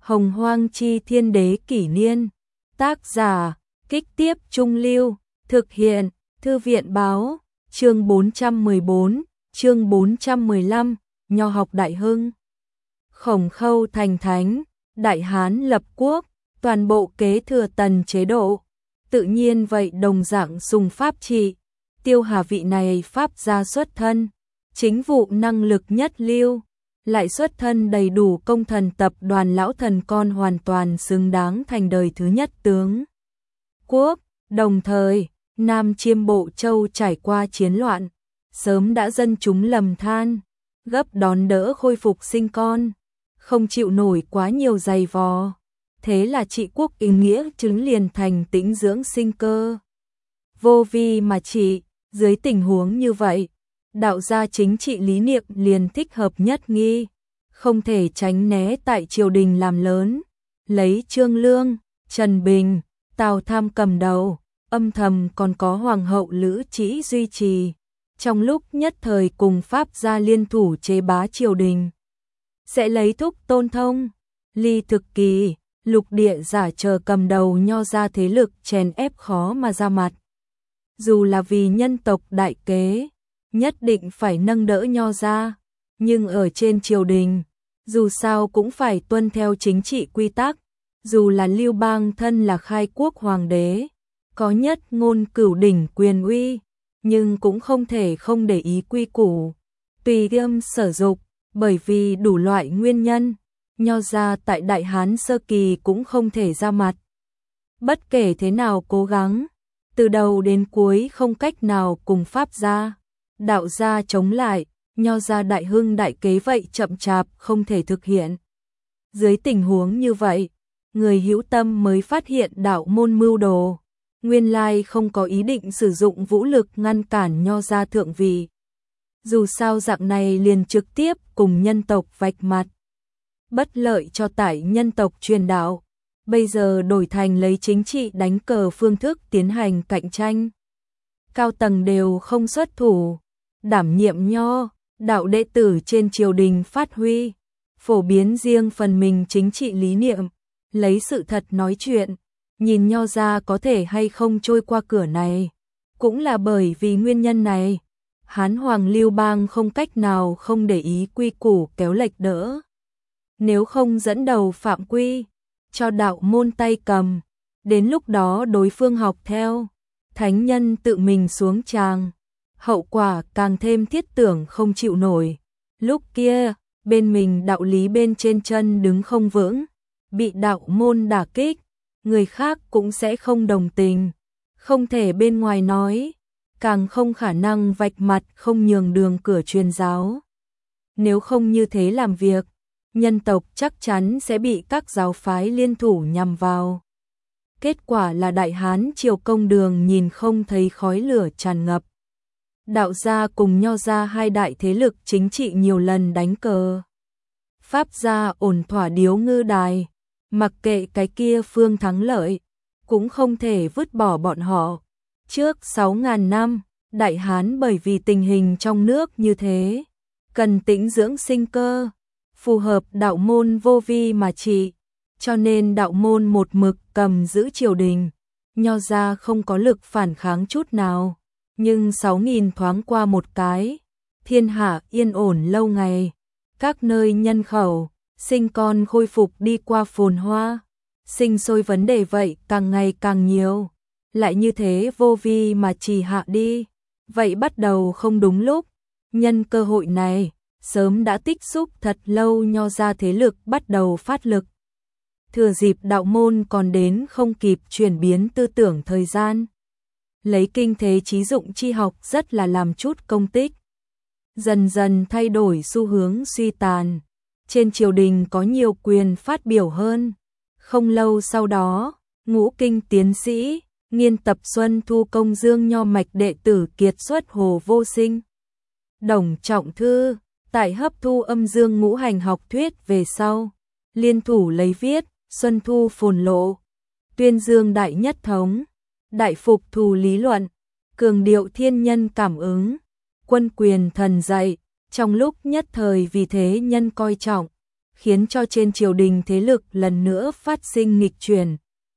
Hồng Hoang Chi Thiên Đế Kỷ Niên. Tác giả, Kích Tiếp Trung Lưu. Thực hiện, Thư viện Báo. Chương 414, chương 415, Nho học Đại Hưng. Khổng Khâu thành thánh, Đại Hán lập quốc, toàn bộ kế thừa Tần chế độ. Tự nhiên vậy đồng dạng sùng pháp trị. Tiêu Hà vị này pháp gia xuất thân, chính vụ năng lực nhất lưu, lại xuất thân đầy đủ công thần tập đoàn lão thần con, hoàn toàn xứng đáng thành đời thứ nhất tướng quốc. Đồng thời, Nam Chiêm Bộ Châu trải qua chiến loạn, sớm đã dân chúng lầm than, gấp đón đỡ khôi phục sinh con, không chịu nổi quá nhiều dày vò. Thế là trị quốc ý nghĩa chứng liền thành tĩnh dưỡng sinh cơ. Vô vi mà trị, dưới tình huống như vậy, đạo gia chính trị lý niệm liền thích hợp nhất nghi, không thể tránh né tại triều đình làm lớn, lấy Trương Lương, Trần Bình, Tào Tham cầm đầu, âm thầm còn có Hoàng hậu Lữ Trĩ duy trì, trong lúc nhất thời cùng pháp gia liên thủ chế bá triều đình. Sẽ lấy Thúc Tôn Thông, Ly Thực Kỳ, Lục Địa Giả chờ cầm đầu nho ra thế lực chèn ép khó mà ra mặt. Dù là vì nhân tộc đại kế, nhất định phải nâng đỡ nho ra, nhưng ở trên triều đình, dù sao cũng phải tuân theo chính trị quy tắc. Dù là Lưu Bang thân là khai quốc hoàng đế, có nhất ngôn cửu đỉnh quyền uy, nhưng cũng không thể không để ý quy củ, tùy tiêm sở dục, bởi vì đủ loại nguyên nhân, nho gia tại Đại Hán sơ kỳ cũng không thể ra mặt. Bất kể thế nào cố gắng, từ đầu đến cuối không cách nào cùng pháp gia, đạo gia chống lại, nho gia đại hưng đại kế vậy chậm chạp không thể thực hiện. Dưới tình huống như vậy, người hữu tâm mới phát hiện đạo môn mưu đồ, nguyên lai không có ý định sử dụng vũ lực ngăn cản nho gia thượng vị. Dù sao dạng này liền trực tiếp cùng nhân tộc vạch mặt, bất lợi cho tải nhân tộc truyền đạo. Bây giờ đổi thành lấy chính trị đánh cờ phương thức tiến hành cạnh tranh. Cao tầng đều không xuất thủ, đảm nhiệm nho, đạo đệ tử trên triều đình phát huy, phổ biến riêng phần mình chính trị lý niệm, lấy sự thật nói chuyện, nhìn nho ra có thể hay không trôi qua cửa này. Cũng là bởi vì nguyên nhân này, Hán Hoàng Lưu Bang không cách nào không để ý quy củ kéo lệch đỡ. Nếu không dẫn đầu phạm quy, cho đạo môn tay cầm, đến lúc đó đối phương học theo, thánh nhân tự mình xuống tràng, hậu quả càng thêm thiết tưởng không chịu nổi. Lúc kia, bên mình đạo lý bên trên chân đứng không vững, bị đạo môn đả kích, người khác cũng sẽ không đồng tình, không thể bên ngoài nói, càng không khả năng vạch mặt không nhường đường cửa truyền giáo. Nếu không như thế làm việc, nhân tộc chắc chắn sẽ bị các giáo phái liên thủ nhằm vào. Kết quả là Đại Hán triều công đường nhìn không thấy khói lửa tràn ngập. Đạo gia cùng nho gia hai đại thế lực chính trị nhiều lần đánh cờ. Pháp gia ổn thỏa điếu ngư đài, mặc kệ cái kia phương thắng lợi, cũng không thể vứt bỏ bọn họ. Trước 6.000 năm, Đại Hán bởi vì tình hình trong nước như thế, cần tĩnh dưỡng sinh cơ, phù hợp đạo môn vô vi mà trị, cho nên đạo môn một mực cầm giữ triều đình, nho gia không có lực phản kháng chút nào. Nhưng 6.000 thoáng qua một cái, thiên hạ yên ổn lâu ngày, các nơi nhân khẩu, sinh con khôi phục đi qua phồn hoa, sinh sôi vấn đề vậy càng ngày càng nhiều, lại như thế vô vi mà trì hạ đi, vậy bắt đầu không đúng lúc. Nhân cơ hội này, sớm đã tích xúc thật lâu nho ra thế lực bắt đầu phát lực. Thừa dịp đạo môn còn đến không kịp chuyển biến tư tưởng thời gian, lấy kinh thế trí dụng chi học rất là làm chút công tích. Dần dần thay đổi xu hướng suy tàn, trên triều đình có nhiều quyền phát biểu hơn. Không lâu sau đó, ngũ kinh tiến sĩ, nghiên tập Xuân Thu Công Dương nho mạch đệ tử kiệt xuất Hồ Vô Sinh, Đồng Trọng Thư, tại hấp thu âm dương ngũ hành học thuyết về sau, liên thủ lấy viết Xuân Thu Phồn Lộ, tuyên dương đại nhất thống, đại phục thù lý luận, cường điệu thiên nhân cảm ứng, quân quyền thần dạy, trong lúc nhất thời vì thế nhân coi trọng, khiến cho trên triều đình thế lực lần nữa phát sinh nghịch chuyển.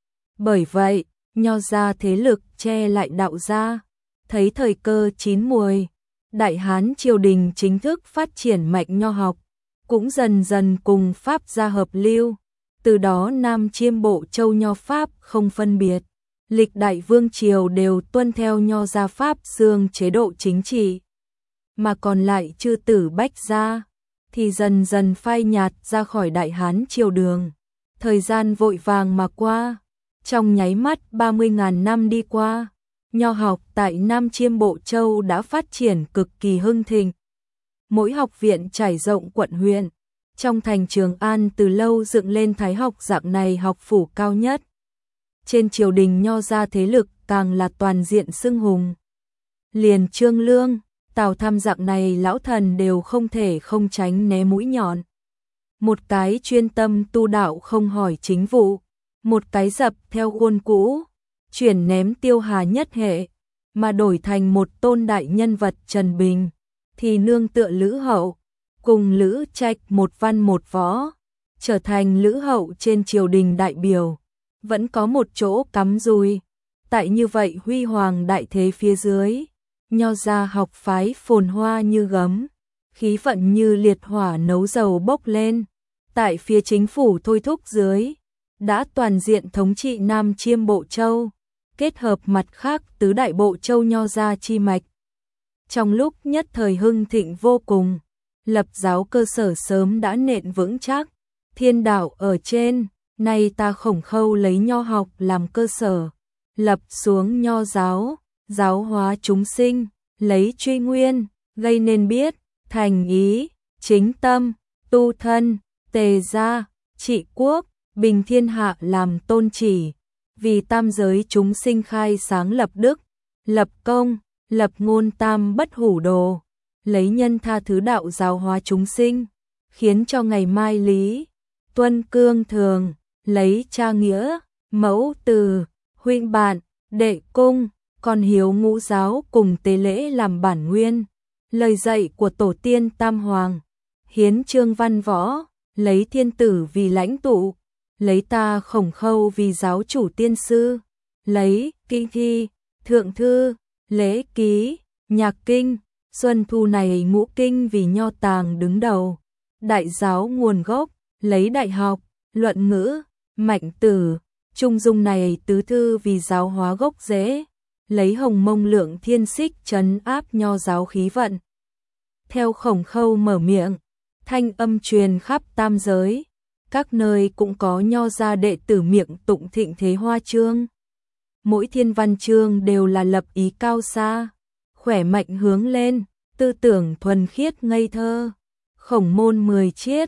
Bởi vậy, Nho gia thế lực che lại đạo gia, thấy thời cơ chín muồi, Đại Hán triều đình chính thức phát triển mạnh nho học, cũng dần dần cùng Pháp gia hợp lưu, từ đó Nam Chiêm Bộ Châu nho Pháp không phân biệt. Lịch đại vương triều đều tuân theo nho gia Pháp xương chế độ chính trị, mà còn lại chư tử Bách gia thì dần dần phai nhạt ra khỏi Đại Hán triều đường. Thời gian vội vàng mà qua, trong nháy mắt 30.000 năm đi qua, nho học tại Nam Chiêm Bộ Châu đã phát triển cực kỳ hưng thịnh. Mỗi học viện trải rộng quận huyện, trong thành Trường An từ lâu dựng lên thái học dạng này học phủ cao nhất. Trên triều đình nho gia thế lực càng là toàn diện xưng hùng. Liền Trương Lương, Tào Tham dạng này lão thần đều không thể không tránh né mũi nhọn. Một cái chuyên tâm tu đạo không hỏi chính vụ, một cái dập theo khuôn cũ, chuyển ném Tiêu Hà nhất hệ, mà đổi thành một tôn đại nhân vật Trần Bình, thì nương tựa Lữ Hậu, cùng Lữ Trạch một văn một võ, trở thành Lữ Hậu trên triều đình đại biểu, vẫn có một chỗ cắm dùi. Tại như vậy huy hoàng đại thế phía dưới, nho gia học phái phồn hoa như gấm, khí vận như liệt hỏa nấu dầu bốc lên. Tại phía chính phủ thôi thúc dưới, đã toàn diện thống trị Nam Chiêm Bộ Châu, kết hợp mặt khác tứ đại bộ châu nho gia chi mạch. Trong lúc nhất thời hưng thịnh vô cùng, lập giáo cơ sở sớm đã nện vững chắc, thiên đạo ở trên, nay ta Khổng Khâu lấy nho học làm cơ sở, lập xuống nho giáo, giáo hóa chúng sinh, lấy truy nguyên, gây nên biết, thành ý, chính tâm, tu thân, tề gia, trị quốc, bình thiên hạ làm tôn chỉ, vì tam giới chúng sinh khai sáng lập đức, lập công, lập ngôn tam bất hủ đồ, lấy nhân tha thứ đạo giáo hóa chúng sinh, khiến cho ngày mai lý, tuân cương thường, lấy cha nghĩa, mẫu từ, huynh bạn, đệ cung, con hiếu ngũ giáo cùng tế lễ làm bản nguyên, lời dạy của tổ tiên tam hoàng, hiến chương văn võ, lấy thiên tử vì lãnh tụ, lấy ta Khổng Khâu vì giáo chủ tiên sư, lấy kinh thi, thượng thư, lễ ký, nhạc kinh, xuân thu này ngũ kinh vì nho tàng đứng đầu, đại giáo nguồn gốc, lấy đại học, luận ngữ, mạnh tử, trung dung này tứ thư vì giáo hóa gốc rễ, lấy hồng mông lượng thiên xích trấn áp nho giáo khí vận. Theo Khổng Khâu mở miệng, thanh âm truyền khắp tam giới, các nơi cũng có nho gia đệ tử miệng tụng thịnh thế hoa chương. Mỗi thiên văn chương đều là lập ý cao xa, khỏe mạnh hướng lên, tư tưởng thuần khiết ngây thơ. Khổng môn 10 chiết,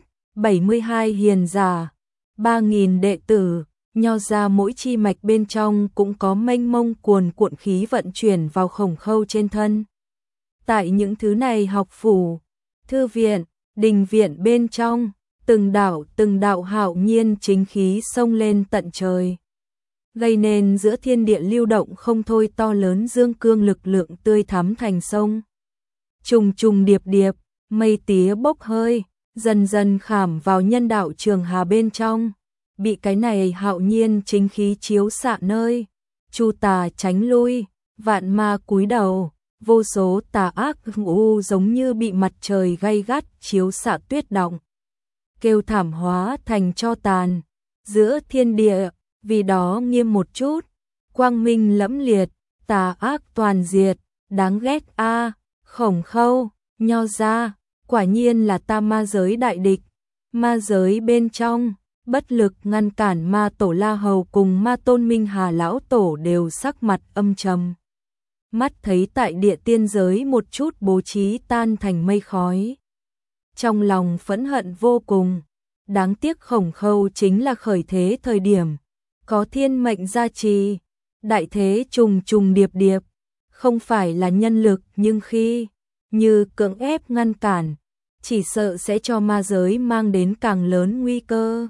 72 hiền giả, 3.000 đệ tử, nho gia mỗi chi mạch bên trong cũng có mênh mông cuồn cuộn khí vận chuyển vào Khổng Khâu trên thân. Tại những thứ này học phủ, thư viện, đình viện bên trong, từng đạo hạo nhiên chính khí xông lên tận trời, gây nên giữa thiên địa lưu động không thôi to lớn dương cương lực lượng tươi thắm thành sông. Trùng trùng điệp điệp, mây tía bốc hơi, dần dần khảm vào nhân đạo trường hà bên trong, bị cái này hạo nhiên chính khí chiếu xạ nơi, chu tà tránh lui, vạn ma cúi đầu, vô số tà ác u giống như bị mặt trời gay gắt chiếu xạ tuyết động, kêu thảm hóa thành tro tàn. Giữa thiên địa, vì đó nghiêm một chút, quang minh lẫm liệt, tà ác toàn diệt, đáng ghét a. Khổng Khâu, nho gia, quả nhiên là ta ma giới đại địch. Ma giới bên trong, bất lực ngăn cản ma tổ La Hầu cùng ma tôn Minh Hà lão tổ đều sắc mặt âm trầm. Mắt thấy tại địa tiên giới một chút bố trí tan thành mây khói. Trong lòng phẫn hận vô cùng, đáng tiếc Khổng Khâu chính là khởi thế thời điểm, có thiên mệnh gia trì, đại thế trùng trùng điệp điệp, không phải là nhân lực nhưng khi như cưỡng ép ngăn cản, chỉ sợ sẽ cho ma giới mang đến càng lớn nguy cơ.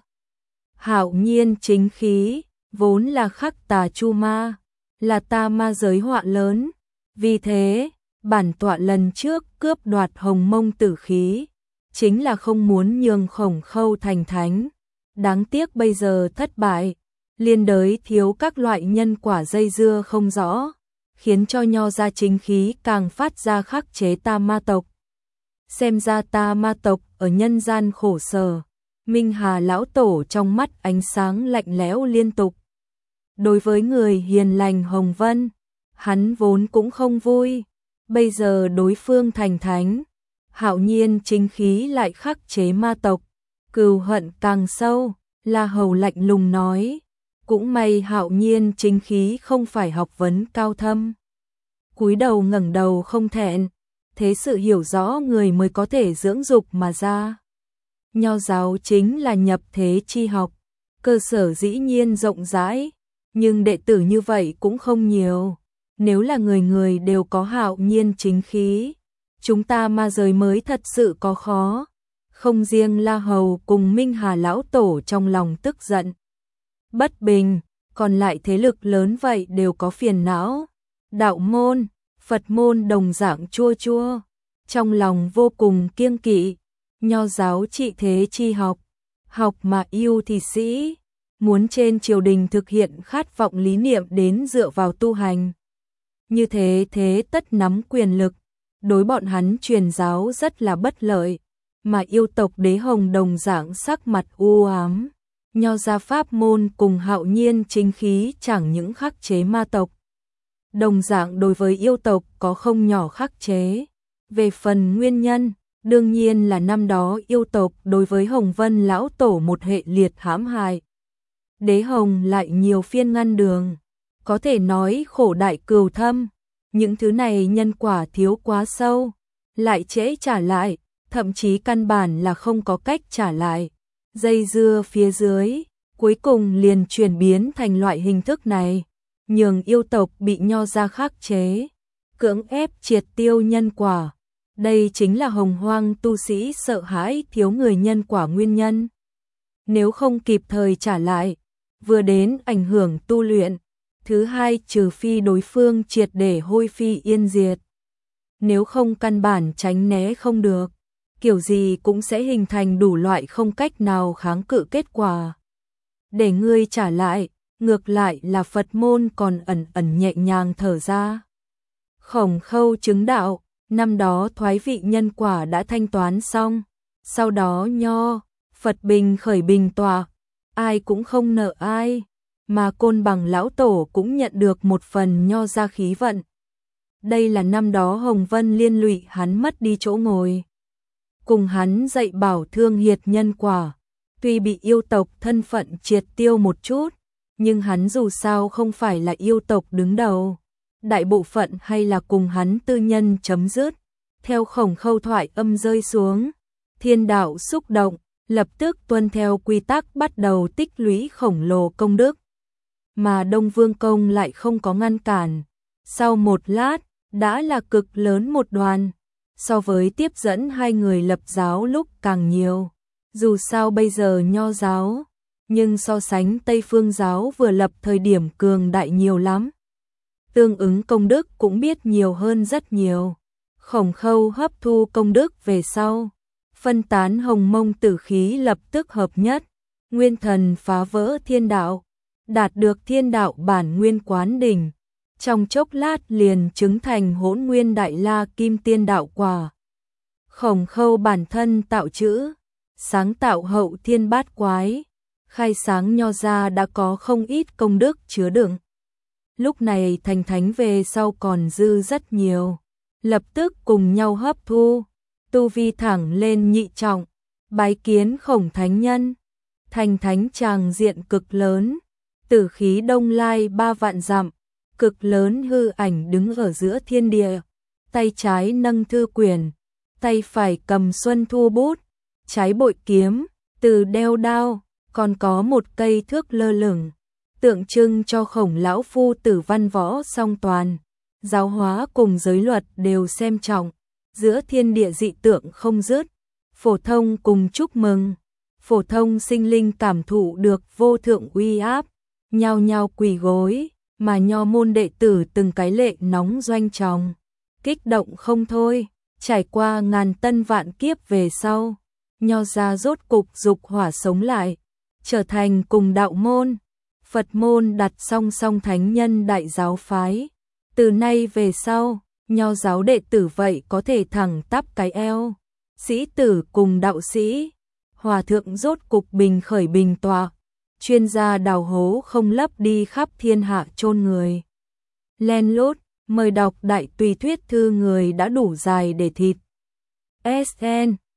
Hạo nhiên chính khí, vốn là khắc tà chu ma, là ta ma giới họa lớn, vì thế, bản tọa lần trước cướp đoạt hồng mông tử khí, chính là không muốn nhường Khổng Khâu thành thánh. Đáng tiếc bây giờ thất bại, liên đới thiếu các loại nhân quả dây dưa không rõ, khiến cho Nho gia chính khí càng phát ra khắc chế ta ma tộc. Xem ra ta ma tộc ở nhân gian khổ sở. Minh Hà lão tổ trong mắt ánh sáng lạnh lẽo liên tục. Đối với người hiền lành Hồng Vân, hắn vốn cũng không vui. Bây giờ đối phương thành thánh, hạo nhiên chính khí lại khắc chế ma tộc, cừu hận càng sâu. La Hầu lạnh lùng nói, cũng may hạo nhiên chính khí không phải học vấn cao thâm. Cúi đầu ngẩng đầu không thẹn, thế sự hiểu rõ người mới có thể dưỡng dục mà ra. Nho giáo chính là nhập thế chi học, cơ sở dĩ nhiên rộng rãi, nhưng đệ tử như vậy cũng không nhiều. Nếu là người người đều có hạo nhiên chính khí, chúng ta ma giới mới thật sự có khó. Không riêng La Hầu cùng Minh Hà lão tổ trong lòng tức giận, bất bình, còn lại thế lực lớn vậy đều có phiền não. Đạo môn, Phật môn đồng dạng chua chua, trong lòng vô cùng kiêng kỵ. Nho giáo trị thế chi học, học mà yêu thì sĩ, muốn trên triều đình thực hiện khát vọng lý niệm đến dựa vào tu hành. Như thế thế tất nắm quyền lực, đối bọn hắn truyền giáo rất là bất lợi, mà yêu tộc Đế Hồng đồng dạng sắc mặt u ám. Nho gia pháp môn cùng hạo nhiên chính khí chẳng những khắc chế ma tộc, đồng dạng đối với yêu tộc có không nhỏ khắc chế. Về phần nguyên nhân, đương nhiên là năm đó yêu tộc đối với Hồng Vân lão tổ một hệ liệt hãm hại. Đế Hồng lại nhiều phiên ngăn đường, có thể nói khổ đại cừu thâm, những thứ này nhân quả thiếu quá sâu, lại trễ trả lại, thậm chí căn bản là không có cách trả lại. Dây dưa phía dưới, cuối cùng liền chuyển biến thành loại hình thức này, nhường yêu tộc bị nho gia khắc chế, cưỡng ép triệt tiêu nhân quả. Đây chính là hồng hoang tu sĩ sợ hãi thiếu người nhân quả nguyên nhân. Nếu không kịp thời trả lại, vừa đến ảnh hưởng tu luyện, thứ hai trừ phi đối phương triệt để hôi phi yên diệt. Nếu không căn bản tránh né không được, kiểu gì cũng sẽ hình thành đủ loại không cách nào kháng cự kết quả. Để ngươi trả lại, ngược lại là Phật môn còn ẩn ẩn nhẹ nhàng thở ra. Khổng Khâu chứng đạo, năm đó thoái vị nhân quả đã thanh toán xong, sau đó Nho, Phật bình khởi bình tọa, ai cũng không nợ ai, mà Côn Bằng lão tổ cũng nhận được một phần Nho gia khí vận. Đây là năm đó Hồng Vân liên lụy hắn mất đi chỗ ngồi. Cùng hắn dạy bảo thương hiệt nhân quả, tuy bị yêu tộc thân phận triệt tiêu một chút, nhưng hắn dù sao không phải là yêu tộc đứng đầu. Đại bộ phận hay là cùng hắn tư nhân chấm dứt. Theo Khổng Khâu thoại âm rơi xuống, thiên đạo xúc động, lập tức tuân theo quy tắc bắt đầu tích lũy khổng lồ công đức. Mà Đông Vương Công lại không có ngăn cản. Sau một lát, đã là cực lớn một đoàn, so với tiếp dẫn hai người lập giáo lúc càng nhiều. Dù sao bây giờ Nho giáo, nhưng so sánh Tây Phương giáo vừa lập thời điểm cường đại nhiều lắm. Tương ứng công đức cũng biết nhiều hơn rất nhiều. Khổng Khâu hấp thu công đức về sau, phân tán hồng mông tử khí lập tức hợp nhất, nguyên thần phá vỡ thiên đạo, đạt được thiên đạo bản nguyên quán đỉnh. Trong chốc lát liền chứng thành Hỗn Nguyên Đại La Kim Tiên đạo quả. Khổng Khâu bản thân tạo chữ, sáng tạo hậu thiên bát quái, khai sáng Nho gia đã có không ít công đức chứa đựng. Lúc này thành thánh về sau còn dư rất nhiều, lập tức cùng nhau hấp thu, tu vi thẳng lên nhị trọng, bái kiến Khổng thánh nhân. Thành thánh tràng diện cực lớn, tử khí đông lai 3 vạn dặm, cực lớn hư ảnh đứng ở giữa thiên địa, tay trái nâng thư quyển, tay phải cầm xuân thu bút, trái bội kiếm, từ đeo đao, còn có một cây thước lơ lửng, tượng trưng cho Khổng lão phu tử văn võ song toàn, giáo hóa cùng giới luật đều xem trọng, giữa thiên địa dị tượng không dứt. Phổ thông cùng chúc mừng, phổ thông sinh linh cảm thụ được vô thượng uy áp, nhao nhao quỳ gối, mà Nho môn đệ tử từng cái lệ nóng doanh tròng, kích động không thôi. Trải qua ngàn tân vạn kiếp về sau, Nho gia rốt cục dục hỏa sống lại, trở thành cùng đạo môn, Phật môn đặt song song thánh nhân đại giáo phái. Từ nay về sau, nho giáo đệ tử vậy có thể thẳng tắp cái eo. Sĩ tử cùng đạo sĩ, hòa thượng rốt cục bình khởi bình tọa, chuyên gia đào hố không lấp đi khắp thiên hạ chôn người. Len lút, mời đọc đại tùy thuyết thư người đã đủ dài để thịt. SN